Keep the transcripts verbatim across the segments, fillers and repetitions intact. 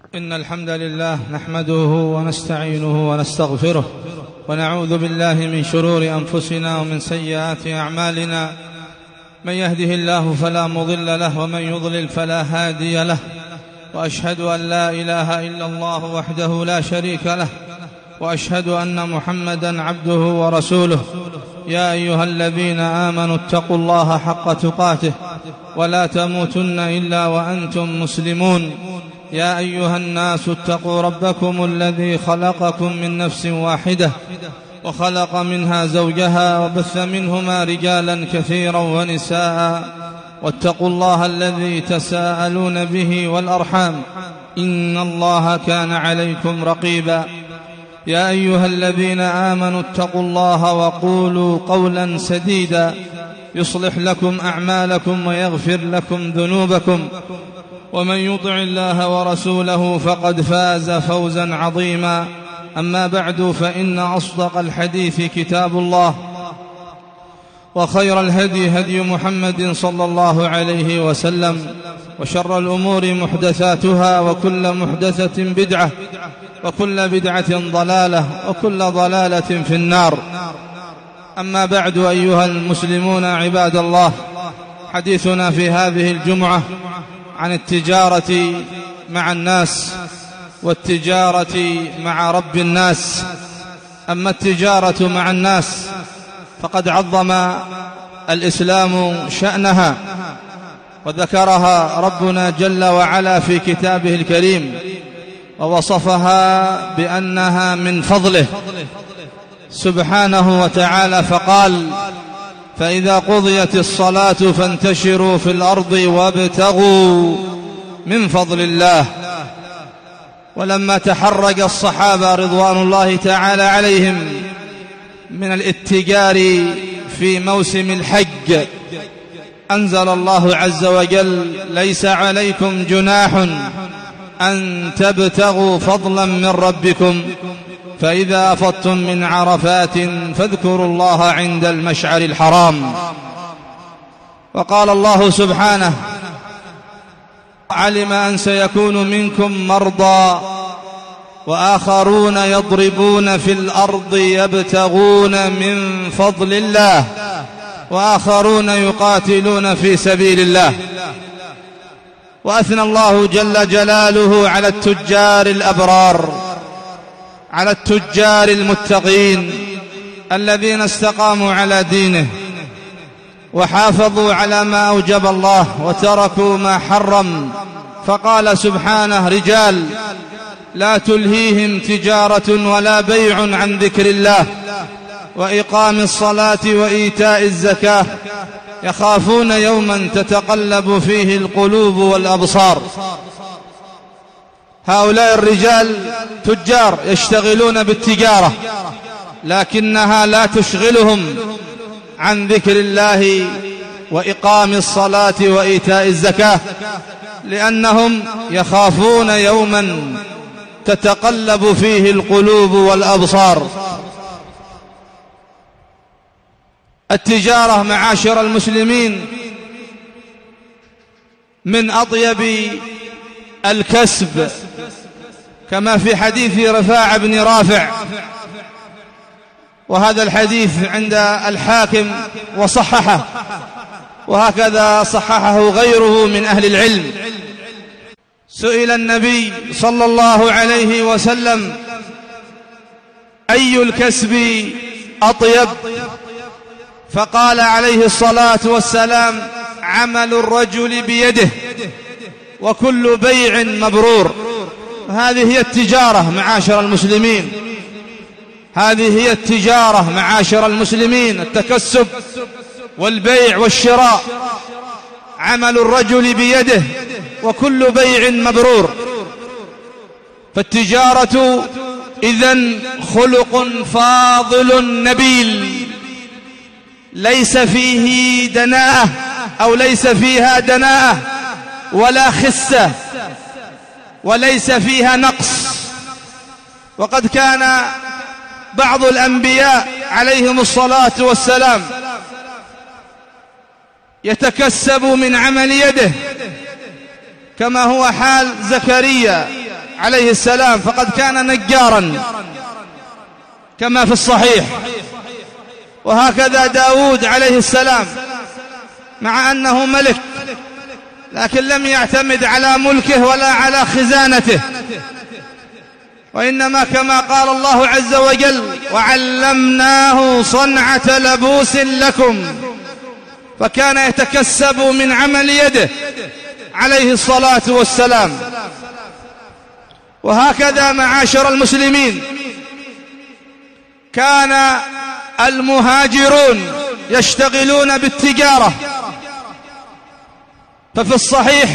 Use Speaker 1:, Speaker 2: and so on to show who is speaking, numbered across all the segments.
Speaker 1: إن الحمد لله نحمده ونستعينه ونستغفره ونعوذ بالله من شرور أنفسنا ومن سيئات أعمالنا. من يهده الله فلا مضل له ومن يضلل فلا هادي له، وأشهد أن لا إله إلا الله وحده لا شريك له، وأشهد أن محمدا عبده ورسوله. يا أيها الذين آمنوا اتقوا الله حق تقاته ولا تموتن إلا وأنتم مسلمون. يا أيها الناس اتقوا ربكم الذي خلقكم من نفس واحدة وخلق منها زوجها وبث منهما رجالا كثيرا ونساء، واتقوا الله الذي تساءلون به والأرحام إن الله كان عليكم رقيبا. يا أيها الذين آمنوا اتقوا الله وقولوا قولا سديدا يصلح لكم أعمالكم ويغفر لكم ذنوبكم، ومن يطع الله ورسوله فقد فاز فوزا عظيما. أما بعد، فإن أصدق الحديث كتاب الله، وخير الهدي هدي محمد صلى الله عليه وسلم، وشر الأمور محدثاتها، وكل محدثة بدعة، وكل بدعة ضلالة، وكل ضلالة في النار. أما بعد، أيها المسلمون عباد الله، حديثنا في هذه الجمعة عن التجارة مع الناس والتجارة مع رب الناس. أما التجارة مع الناس فقد عظم الإسلام شأنها، وذكرها ربنا جل وعلا في كتابه الكريم، ووصفها بأنها من فضله سبحانه وتعالى، فقال: فإذا قضيت الصلاة فانتشروا في الأرض وابتغوا من فضل الله. ولما تحرج الصحابة رضوان الله تعالى عليهم من الاتجار في موسم الحج، أنزل الله عز وجل: ليس عليكم جناح أن تبتغوا فضلا من ربكم فإذا أفضتم من عرفات فاذكروا الله عند المشعر الحرام. وقال الله سبحانه: علم أن سيكون منكم مرضى وآخرون يضربون في الأرض يبتغون من فضل الله وآخرون يقاتلون في سبيل الله. وأثنى الله جل جلاله على التجار الأبرار، على التجار المتقين الذين استقاموا على دينه وحافظوا على ما أوجب الله وتركوا ما حرم. فقال سبحانه: رجال لا تلهيهم تجارة ولا بيع عن ذكر الله وإقام الصلاة وإيتاء الزكاة يخافون يوما تتقلب فيه القلوب والأبصار. هؤلاء الرجال تجار يشتغلون بالتجارة، لكنها لا تشغلهم عن ذكر الله وإقام الصلاة وإيتاء الزكاة، لأنهم يخافون يوما تتقلب فيه القلوب والأبصار. التجارة معاشر المسلمين من أطيب الكسب، كما في حديث رفاعة بن رافع، وهذا الحديث عند الحاكم وصححه، وهكذا صححه غيره من أهل العلم. سئل النبي صلى الله عليه وسلم: أي الكسب أطيب؟ فقال عليه الصلاة والسلام: عمل الرجل بيده وكل بيع مبرور. هذه هي التجارة معاشر المسلمين، هذه هي التجارة معاشر المسلمين، التكسب والبيع والشراء. عمل الرجل بيده وكل بيع مبرور. فالتجارة إذن خلق فاضل نبيل، ليس فيه دناءة أو ليس فيها دناءة ولا خسة، وليس فيها نقص. وقد كان بعض الأنبياء عليهم الصلاة والسلام يتكسب من عمل يده، كما هو حال زكريا عليه السلام فقد كان نجارا كما في الصحيح، وهكذا داود عليه السلام مع أنه ملك لكن لم يعتمد على ملكه ولا على خزانته، وإنما كما قال الله عز وجل وعلمناه صنعة لبوس لكم، فكان يتكسب من عمل يده عليه الصلاة والسلام. وهكذا معاشر المسلمين كان المهاجرون يشتغلون بالتجارة، ففي الصحيح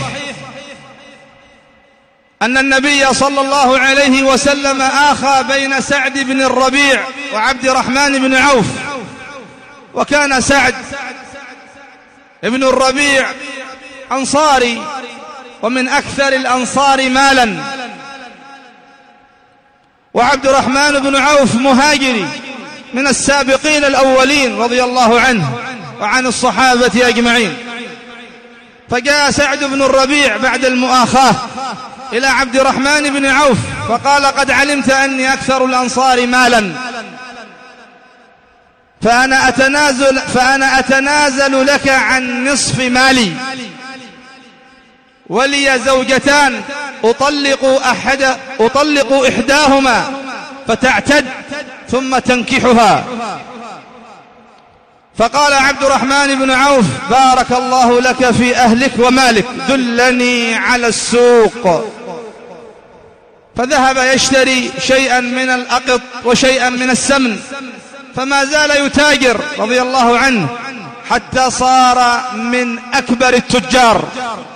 Speaker 1: أن النبي صلى الله عليه وسلم آخى بين سعد بن الربيع وعبد الرحمن بن عوف، وكان سعد بن الربيع أنصاري ومن أكثر الأنصار مالا، وعبد الرحمن بن عوف مهاجري من السابقين الأولين رضي الله عنه وعن الصحابة أجمعين. فجاء سعد بن الربيع بعد المؤاخاة إلى عبد الرحمن بن عوف فقال قد علمت أني أكثر الأنصار مالا، فأنا أتنازل, فأنا أتنازل لك عن نصف مالي، ولي زوجتان أطلق, أحد أطلق إحداهما فتعتد ثم تنكحها. فقال عبد الرحمن بن عوف بارك الله لك في أهلك ومالك، دلني على السوق. فذهب يشتري شيئا من الأقط وشيئا من السمن، فما زال يتاجر رضي الله عنه حتى صار من أكبر التجار،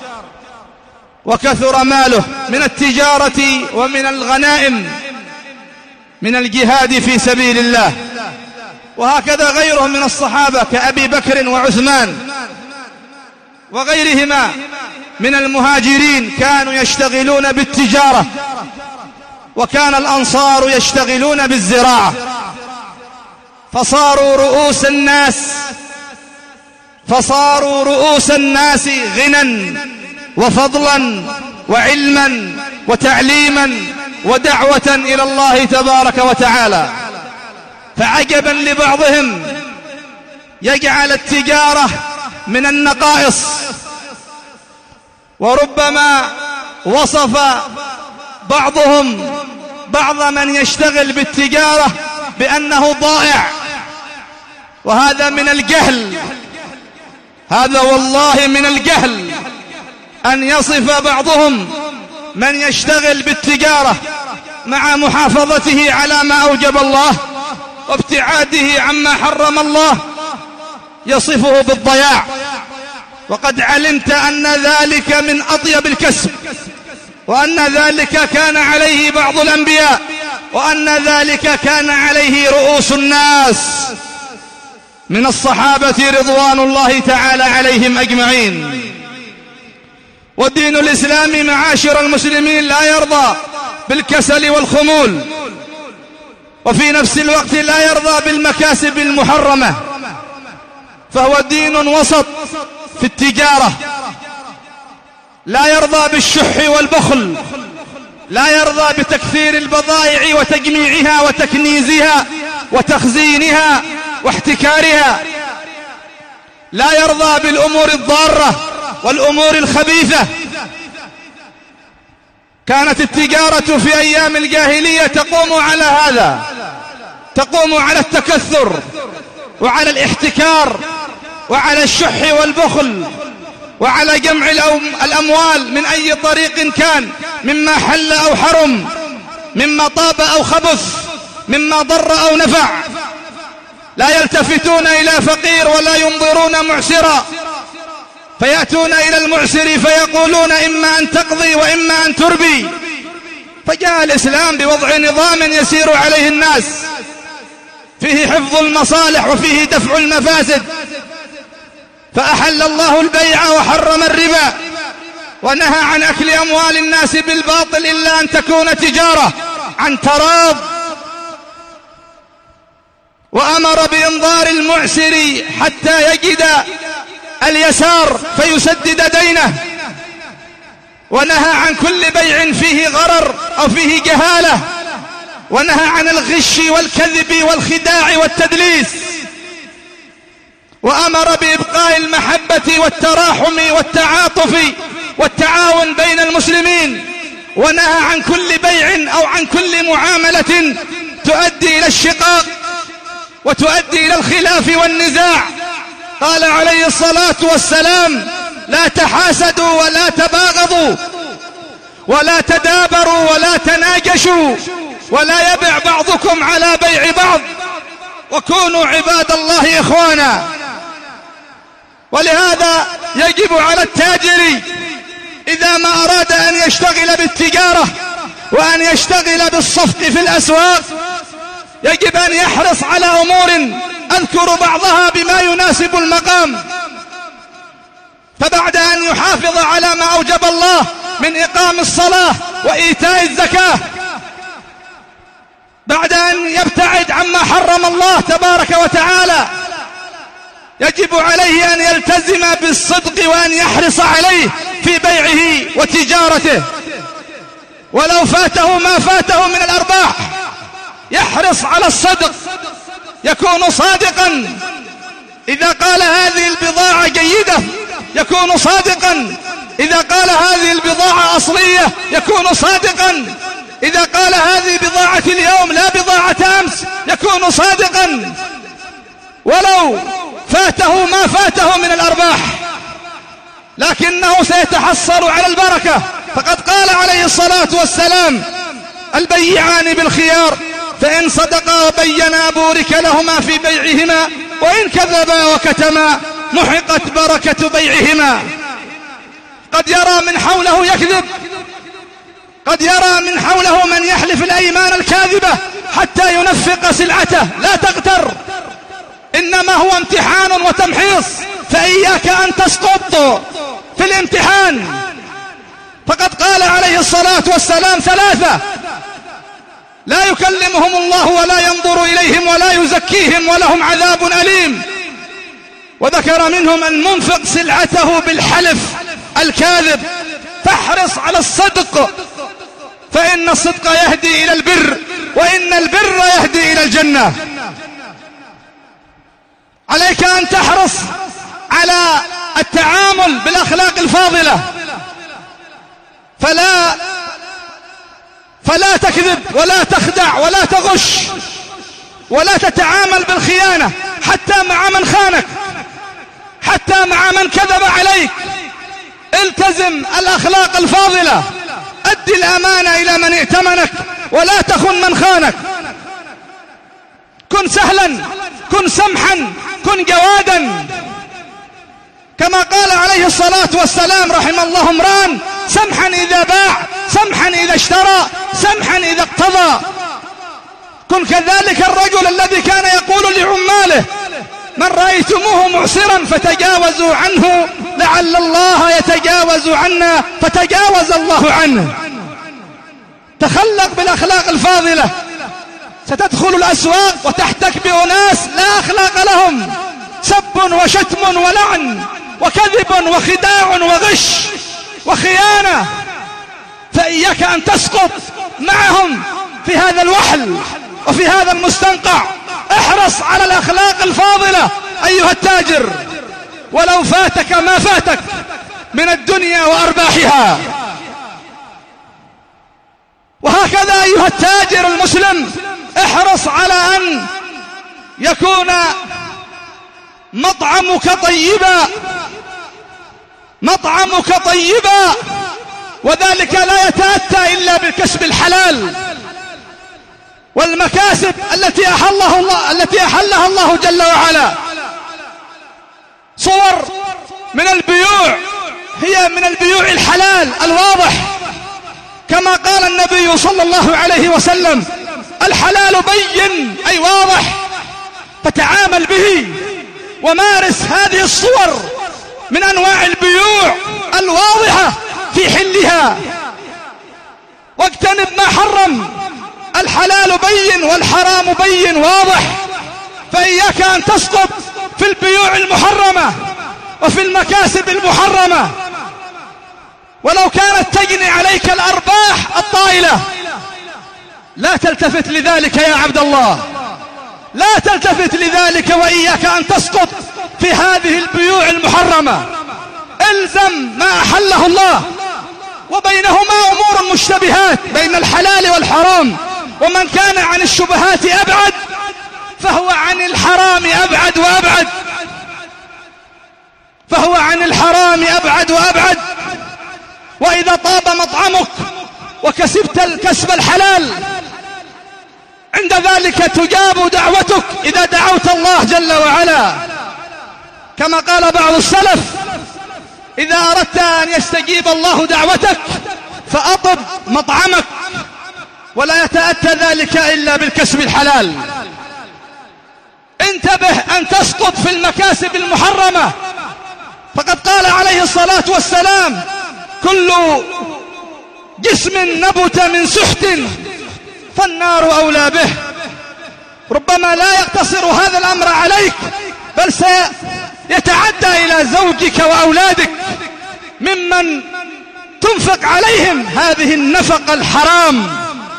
Speaker 1: وكثر ماله من التجارة ومن الغنائم من الجهاد في سبيل الله. وهكذا غيره من الصحابة كأبي بكر وعثمان وغيرهما من المهاجرين كانوا يشتغلون بالتجارة، وكان الأنصار يشتغلون بالزراعة، فصاروا رؤوس الناس فصاروا رؤوس الناس غنى وفضلا وعلما وتعليما ودعوة إلى الله تبارك وتعالى. فعجبا لبعضهم يجعل التجارة من النقائص، وربما وصف بعضهم بعض من يشتغل بالتجارة بأنه ضائع، وهذا من الجهل، هذا والله من الجهل أن يصف بعضهم من يشتغل بالتجارة مع محافظته على ما أوجب الله وابتعاده عما حرم الله يصفه بالضياع، وقد علمت أن ذلك من أطيب الكسب، وأن ذلك كان عليه بعض الأنبياء، وأن ذلك كان عليه رؤوس الناس من الصحابة رضوان الله تعالى عليهم أجمعين. والدين الإسلامي معاشر المسلمين لا يرضى بالكسل والخمول، وفي نفس الوقت لا يرضى بالمكاسب المحرمة، فهو دين وسط في التجارة، لا يرضى بالشح والبخل، لا يرضى بتكثير البضائع وتجميعها وتكنيزها وتخزينها واحتكارها، لا يرضى بالأمور الضارة والأمور الخبيثة. كانت التجارة في أيام الجاهلية تقوم على هذا، تقوم على التكثر وعلى الاحتكار وعلى الشح والبخل وعلى جمع الأموال من أي طريق كان، مما حل أو حرم، مما طاب أو خبث، مما ضر أو نفع. لا يلتفتون إلى فقير ولا ينظرون معسرا، فيأتون إلى المعسر فيقولون إما أن تقضي وإما أن تربي. فجاء الإسلام بوضع نظام يسير عليه الناس، فيه حفظ المصالح وفيه دفع المفاسد، فأحل الله البيع وحرم الربا، ونهى عن أكل أموال الناس بالباطل إلا أن تكون تجارة عن تراض، وأمر بإنظار المعسر حتى يجد اليسار فيسدد دينه، ونهى عن كل بيع فيه غرر أو فيه جهالة، ونهى عن الغش والكذب والخداع والتدليس، وأمر بإبقاء المحبة والتراحم والتعاطف والتعاون بين المسلمين، ونهى عن كل بيع أو عن كل معاملة تؤدي إلى الشقاق وتؤدي إلى الخلاف والنزاع. قال عليه الصلاة والسلام: لا تحاسدوا ولا تباغضوا ولا تدابروا ولا تناجشوا ولا يبع بعضكم على بيع بعض، وكونوا عباد الله إخوانا. ولهذا يجب على التاجر إذا ما أراد أن يشتغل بالتجارة وأن يشتغل بالصفق في الأسواق يجب أن يحرص على أمور أذكر بعضها بما يناسب المقام. فبعد أن يحافظ على ما أوجب الله من إقام الصلاة وإيتاء الزكاة، بعد أن يبتعد عما حرم الله تبارك وتعالى، يجب عليه أن يلتزم بالصدق وأن يحرص عليه في بيعه وتجارته، ولو فاته ما فاته من الأرباح يحرص على الصدق، يكون صادقا إذا قال هذه البضاعة جيدة، يكون صادقا إذا قال هذه البضاعة أصلية، يكون صادقا إذا قال هذه بضاعة اليوم لا بضاعة أمس، يكون صادقا ولو فاته ما فاته من الأرباح، لكنه سيتحصل على البركة. فقد قال عليه الصلاة والسلام: البيعان بالخيار، فإن صدقا وبينا بورك لهما في بيعهما، وإن كذبا وكتما محقت بركة بيعهما. قد يرى من حوله يكذب، قد يرى من حوله من يحلف الأيمان الكاذبة حتى ينفق سلعته. لا تغتر، إنما هو امتحان وتمحيص، فإياك أن تسقط في الامتحان. فقد قال عليه الصلاة والسلام: ثلاثة لا يكلمهم الله ولا ينظر إليهم ولا يزكيهم ولهم عذاب أليم. وذكر منهم المنفق سلعته بالحلف الكاذب. فاحرص على الصدق، فإن الصدق يهدي إلى البر، وإن البر يهدي إلى الجنة. عليك أن تحرص على التعامل بالأخلاق الفاضلة، فلا فلا تكذب ولا تخدع ولا تغش ولا تتعامل بالخيانة، حتى مع من خانك، حتى مع من كذب عليك. التزم الأخلاق الفاضلة، أدي الأمانة إلى من ائتمنك، ولا تخن من خانك. كن سهلا، كن سمحا، كن جوادا، كما قال عليه الصلاة والسلام: رحم الله امرأ سمحا إذا باع، سمحا إذا اشترى، سمحا إذا اقتضى. كن كذلك الرجل الذي كان يقول لعماله: من رأيتموه معسرا فتجاوزوا عنه لعل الله يتجاوز عنا فتجاوز الله عنه. تخلق بالأخلاق الفاضلة، ستدخل الأسواق وتحتك بأناس لا أخلاق لهم، سب وشتم ولعن وكذب وخداع وغش وخيانة، فإياك أن تسقط معهم في هذا الوحل وفي هذا المستنقع. احرص على الأخلاق الفاضلة أيها التاجر، ولو فاتك ما فاتك من الدنيا وأرباحها. وهكذا أيها التاجر المسلم، احرص على أن يكون مطعمك طيبا، مطعمك طيبا، وذلك لا يتأتى إلا بالكسب الحلال والمكاسب التي أحلها الله التي أحلها الله جل وعلا. صور من البيوع هي من البيوع الحلال الواضح، كما قال النبي صلى الله عليه وسلم: الحلال بين أي واضح، فتعامل به ومارس هذه الصور من أنواع البيوع الواضحة في حلها، واجتنب ما حرم. الحلال بين والحرام بين واضح، فإياك أن تسقط في البيوع المحرمة وفي المكاسب المحرمة. ولو كانت تجني عليك الأرباح الطائلة لا تلتفت لذلك يا عبد الله، لا تلتفت لذلك، وإياك أن تسقط في هذه البيوع المحرمة. الزم ما أحله الله، وبينهما أمور مشتبهات بين الحلال والحرام، ومن كان عن الشبهات أبعد فهو عن الحرام أبعد وأبعد، فهو عن الحرام أبعد وأبعد. وإذا طاب مطعمك وكسبت الكسب الحلال عند ذلك تجاب دعوتك إذا دعوت الله جل وعلا، كما قال بعض السلف: إذا أردت أن يستجيب الله دعوتك فأطب مطعمك، ولا يتأتى ذلك إلا بالكسب الحلال. انتبه أن تسقط في المكاسب المحرمة، فقد قال عليه الصلاة والسلام: كل جسم نبت من سحت فالنار أولى به. ربما لا يقتصر هذا الأمر عليك، بل سيتعدى إلى زوجك وأولادك ممن تنفق عليهم هذه النفقة الحرام.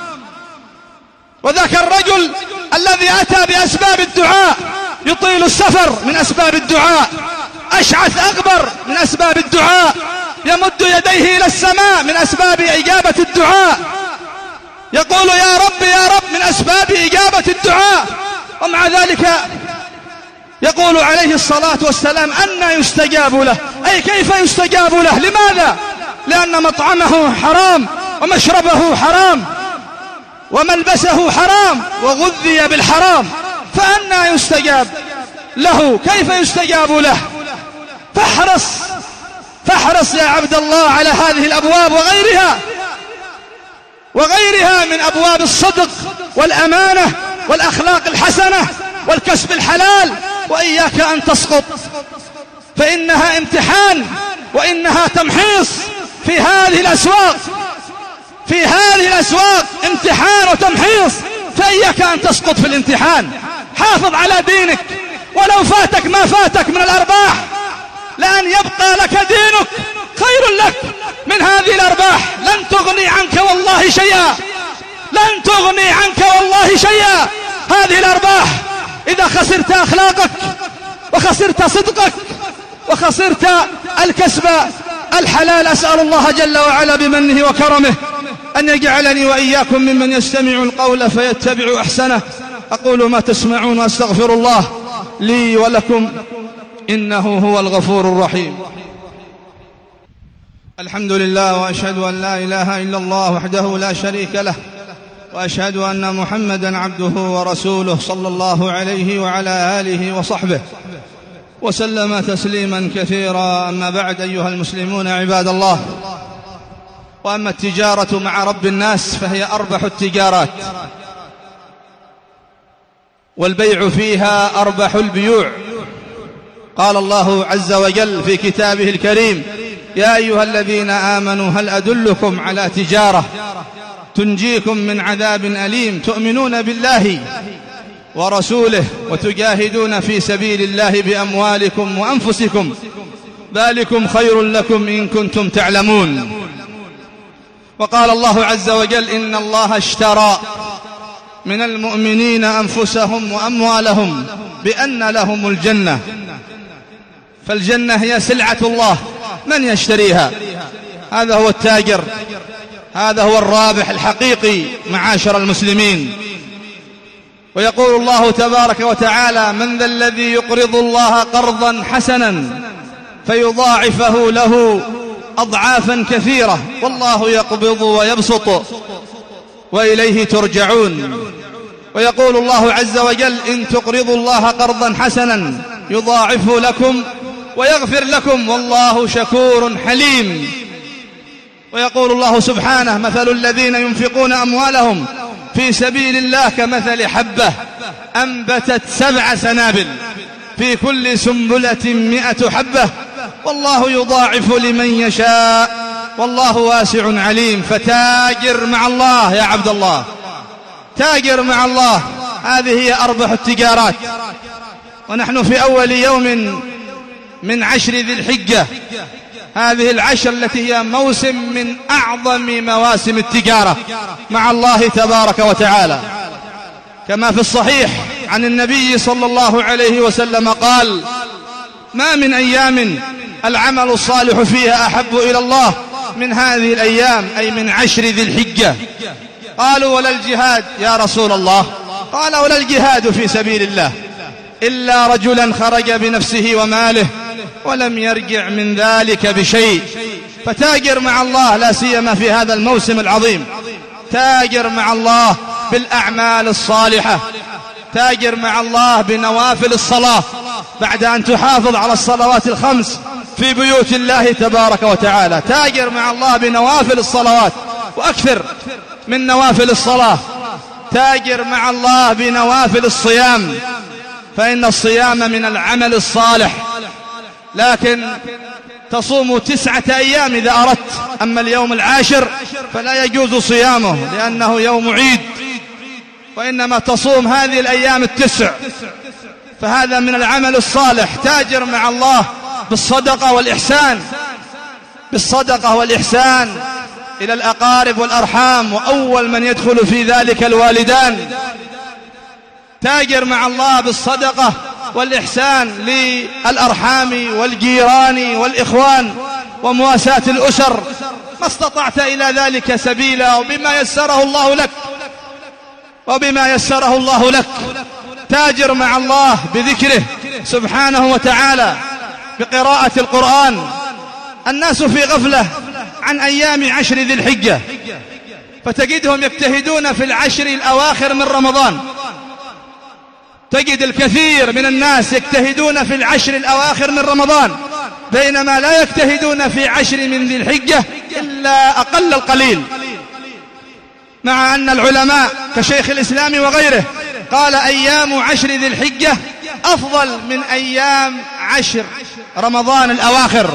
Speaker 1: وذاك الرجل الذي أتى بأسباب الدعاء، يطيل السفر من أسباب الدعاء، أشعث أغبر من أسباب الدعاء، يمد يديه إلى السماء من أسباب إجابة الدعاء، يقول يا رب يا رب من أسباب إجابة الدعاء، ومع ذلك يقول عليه الصلاة والسلام: أن يستجاب له؟ أي كيف يستجاب له؟ لماذا؟ لأن مطعمه حرام، ومشربه حرام، وملبسه حرام، وغذي بالحرام، فأنى يستجاب له؟ كيف يستجاب له؟ فاحرص فاحرص يا عبد الله على هذه الأبواب وغيرها وغيرها من أبواب الصدق والأمانة والأخلاق الحسنة والكسب الحلال، وإياك أن تسقط، فإنها امتحان وإنها تمحيص. في هذه الأسواق في هذه الأسواق امتحان وتمحيص، فإياك أن تسقط في الامتحان. حافظ على دينك، ولو فاتك ما فاتك من الأرباح، لأن يبقى لك دينك خير لك من هذه الأرباح. لن تغني عنك والله شيئا، لن تغني عنك والله شيئا هذه الأرباح إذا خسرت أخلاقك، وخسرت صدقك، وخسرت الكسب الحلال. أسأل الله جل وعلا بمنه وكرمه أن يجعلني وإياكم ممن يستمع القول فيتبع أحسنه. أقول ما تسمعون وأستغفر الله لي ولكم، إنه هو الغفور الرحيم. الحمد لله، وأشهد أن لا إله إلا الله وحده لا شريك له، وأشهد أن محمدا عبده ورسوله صلى الله عليه وعلى آله وصحبه وسلم تسليما كثيرا. أما بعد، أيها المسلمون عباد الله، وأما التجارة مع رب الناس فهي أربح التجارات، والبيع فيها أربح البيوع. قال الله عز وجل في كتابه الكريم: يا أيها الذين آمنوا هل أدلكم على تجارة تنجيكم من عذاب أليم تؤمنون بالله ورسوله وتجاهدون في سبيل الله بأموالكم وأنفسكم ذلكم خير لكم إن كنتم تعلمون. وقال الله عز وجل: إن الله اشترى من المؤمنين أنفسهم وأموالهم بأن لهم الجنة. فالجنة هي سلعة الله، من يشتريها؟ هذا هو التاجر، هذا هو الرابح الحقيقي معاشر المسلمين. ويقول الله تبارك وتعالى: من ذا الذي يقرض الله قرضا حسنا فيضاعفه له أضعافا كثيرة والله يقبض ويبسط وإليه ترجعون. ويقول الله عز وجل: إن تقرضوا الله قرضا حسنا يضاعفه لكم ويغفر لكم والله شكور حليم. ويقول الله سبحانه: مثل الذين ينفقون أموالهم في سبيل الله كمثل حبة أنبتت سبع سنابل في كل سنبلة مئة حبة والله يضاعف لمن يشاء والله واسع عليم. فتاجر مع الله يا عبد الله، تاجر مع الله، هذه هي أربح التجارات. ونحن في أول يوم من عشر ذي الحجة، هذه العشر التي هي موسم من أعظم مواسم التجارة مع الله تبارك وتعالى، كما في الصحيح عن النبي صلى الله عليه وسلم قال: ما من أيام العمل الصالح فيها أحب إلى الله من هذه الأيام، أي من عشر ذي الحجة. قالوا: ولا الجهاد يا رسول الله؟ قال: ولا الجهاد في سبيل الله إلا رجلا خرج بنفسه وماله ولم يرجع من ذلك بشيء. فتاجر مع الله، لا سيما في هذا الموسم العظيم، تاجر مع الله بالأعمال الصالحة، تاجر مع الله بنوافل الصلاة بعد أن تحافظ على الصلوات الخمس في بيوت الله تبارك وتعالى. تاجر مع الله بنوافل الصلوات وأكثر من نوافل الصلاة. تاجر مع الله بنوافل الصيام، فإن الصيام من العمل الصالح، لكن تصوم تسعة أيام إذا أردت، أما اليوم العاشر فلا يجوز صيامه لأنه يوم عيد، وإنما تصوم هذه الأيام التسع، فهذا من العمل الصالح. تاجر مع الله بالصدقة والإحسان، بالصدقة والإحسان إلى الأقارب والأرحام، وأول من يدخل في ذلك الوالدان. تاجر مع الله بالصدقة والإحسان للأرحام والجيران والإخوان ومواساة الأسر، ما استطعت إلى ذلك سبيلا، وبما يسره الله لك وبما يسره الله لك. تاجر مع الله بذكره سبحانه وتعالى، بقراءة القرآن. الناس في غفلة عن أيام عشر ذي الحجة، فتجدهم يجتهدون في العشر الأواخر من رمضان. تجد الكثير من الناس يجتهدون في العشر الأواخر من رمضان، بينما لا يجتهدون في عشر من ذي الحجة إلا أقل القليل، مع أن العلماء كشيخ الإسلام وغيره قال: أيام عشر ذي الحجة أفضل من أيام عشر رمضان الأواخر،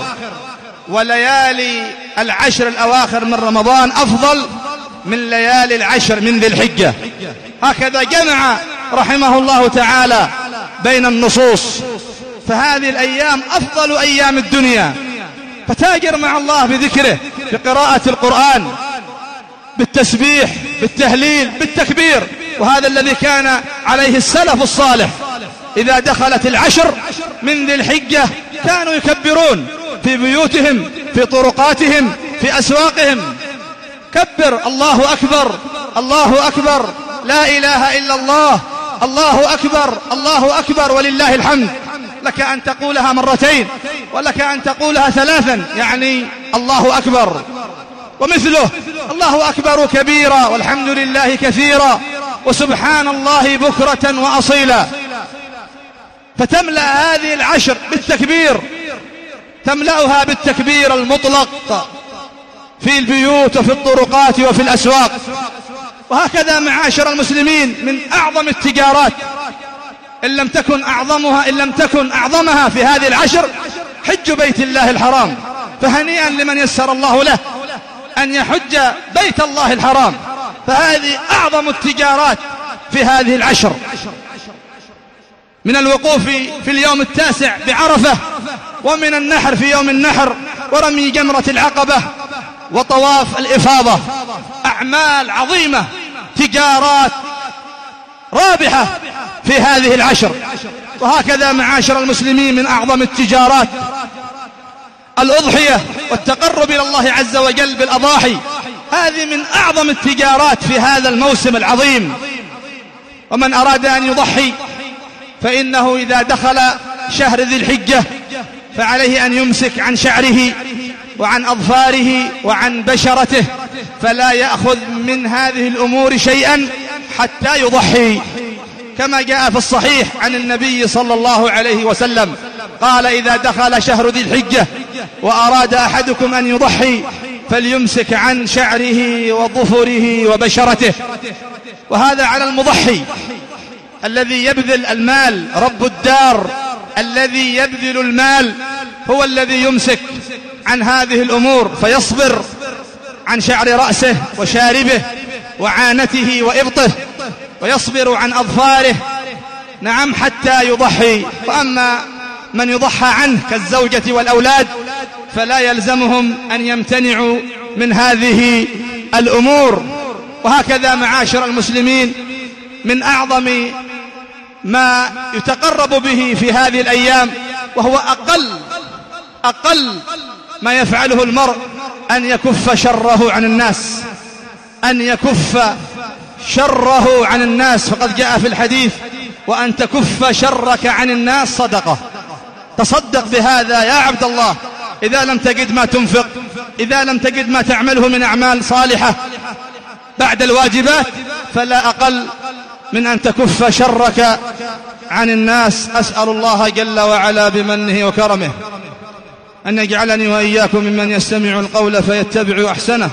Speaker 1: وليالي العشر الأواخر من رمضان أفضل من ليالي العشر من ذي الحجة. هكذا جمع رحمه الله تعالى بين النصوص، فهذه الأيام أفضل أيام الدنيا. فتاجر مع الله بذكره، بقراءة القرآن، بالتسبيح، بالتهليل، بالتكبير، وهذا الذي كان عليه السلف الصالح. إذا دخلت العشر من ذي الحجة كانوا يكبرون في بيوتهم، في طرقاتهم، في أسواقهم. كبر: الله أكبر، الله أكبر، لا إله إلا الله، الله أكبر، الله أكبر ولله الحمد. لك أن تقولها مرتين، ولك أن تقولها ثلاثا، يعني الله أكبر. ومثله: الله أكبر كبيرا، والحمد لله كثيرا، وسبحان الله بكرة وأصيلا. فتملأ هذه العشر بالتكبير، تملأها بالتكبير المطلق في البيوت وفي الطرقات وفي الأسواق. وهكذا معاشر المسلمين، من أعظم التجارات إن لم تكن أعظمها إن لم تكن أعظمها في هذه العشر حج بيت الله الحرام. فهنيئا لمن يسر الله له أن يحج بيت الله الحرام، فهذه أعظم التجارات في هذه العشر. من الوقوف في اليوم التاسع بعرفة، ومن النحر في يوم النحر، ورمي جمرة العقبة، وطواف الإفاضة. أعمال عظيمة، تجارات رابحة في هذه العشر. وهكذا معاشر المسلمين، من أعظم التجارات الأضحية والتقرب إلى الله عز وجل بالأضاحي. هذه من أعظم التجارات في هذا الموسم العظيم. ومن أراد أن يضحي فإنه إذا دخل شهر ذي الحجة فعليه أن يمسك عن شعره وعن أظفاره وعن بشرته، فلا يأخذ من هذه الأمور شيئا حتى يضحي، كما جاء في الصحيح عن النبي صلى الله عليه وسلم قال: إذا دخل شهر ذي الحجة وأراد أحدكم أن يضحي فليمسك عن شعره وظفره وبشرته. وهذا على المضحي الذي يبذل المال. رب الدار الذي يبذل المال هو الذي يمسك عن هذه الأمور، فيصبر عن شعر رأسه وشاربه وعانته وإبطه، ويصبر عن أظفاره، نعم، حتى يضحي. وأما من يضحى عنه كالزوجة والأولاد فلا يلزمهم أن يمتنعوا من هذه الأمور. وهكذا معاشر المسلمين، من أعظم ما يتقرب به في هذه الأيام، وهو أقل أقل ما يفعله المرء، أن يكف شره عن الناس، أن يكف شره عن الناس. فقد جاء في الحديث: وأن تكف شرك عن الناس صدقة. تصدق بهذا يا عبد الله، إذا لم تجد ما تنفق، إذا لم تجد ما تعمله من أعمال صالحة بعد الواجبات، فلا أقل من أن تكف شرك عن الناس. أسأل الله جل وعلا بمنه وكرمه أن يجعلني وإياكم ممن يستمع القول فيتبع أحسنه.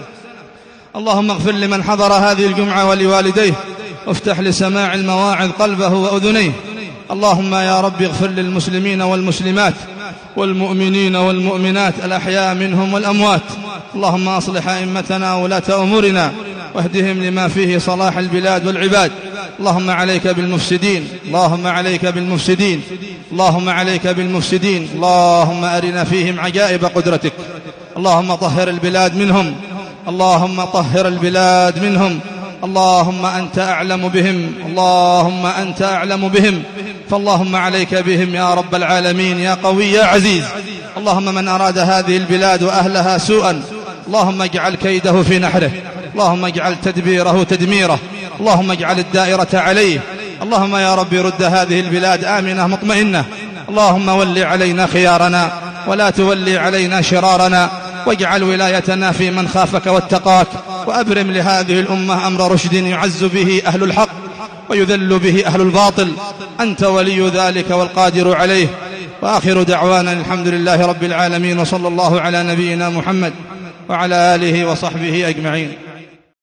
Speaker 1: اللهم اغفر لمن حضر هذه الجمعة ولوالديه، وافتح لسماع المواعظ قلبه وأذنيه. اللهم يا رب اغفر للمسلمين والمسلمات والمؤمنين والمؤمنات الأحياء منهم والأموات. اللهم أصلح أئمتنا وولاة أمورنا، واهدهم لما فيه صلاح البلاد والعباد. اللهم عليك بالمفسدين، اللهم عليك بالمفسدين، اللهم عليك بالمفسدين. اللهم أرنا فيهم عجائب قدرتك. اللهم طهر البلاد منهم، اللهم طهر البلاد منهم. اللهم أنت أعلم بهم، اللهم أنت أعلم بهم، فاللهم عليك بهم يا رب العالمين، يا قوي يا عزيز. اللهم من أراد هذه البلاد وأهلها سوءا، اللهم اجعل كيده في نحره، اللهم اجعل تدبيره تدميره، اللهم اجعل الدائرة عليه. اللهم يا رب رد هذه البلاد آمنة مطمئنة. اللهم ول علينا خيارنا ولا تولي علينا شرارنا، واجعل ولايتنا في من خافك واتقاك، وأبرم لهذه الأمة أمر رشد يعز به أهل الحق ويذل به أهل الباطل. أنت ولي ذلك والقادر عليه. وآخر دعوانا الحمد لله رب العالمين، وصلى الله على نبينا محمد وعلى آله وصحبه أجمعين.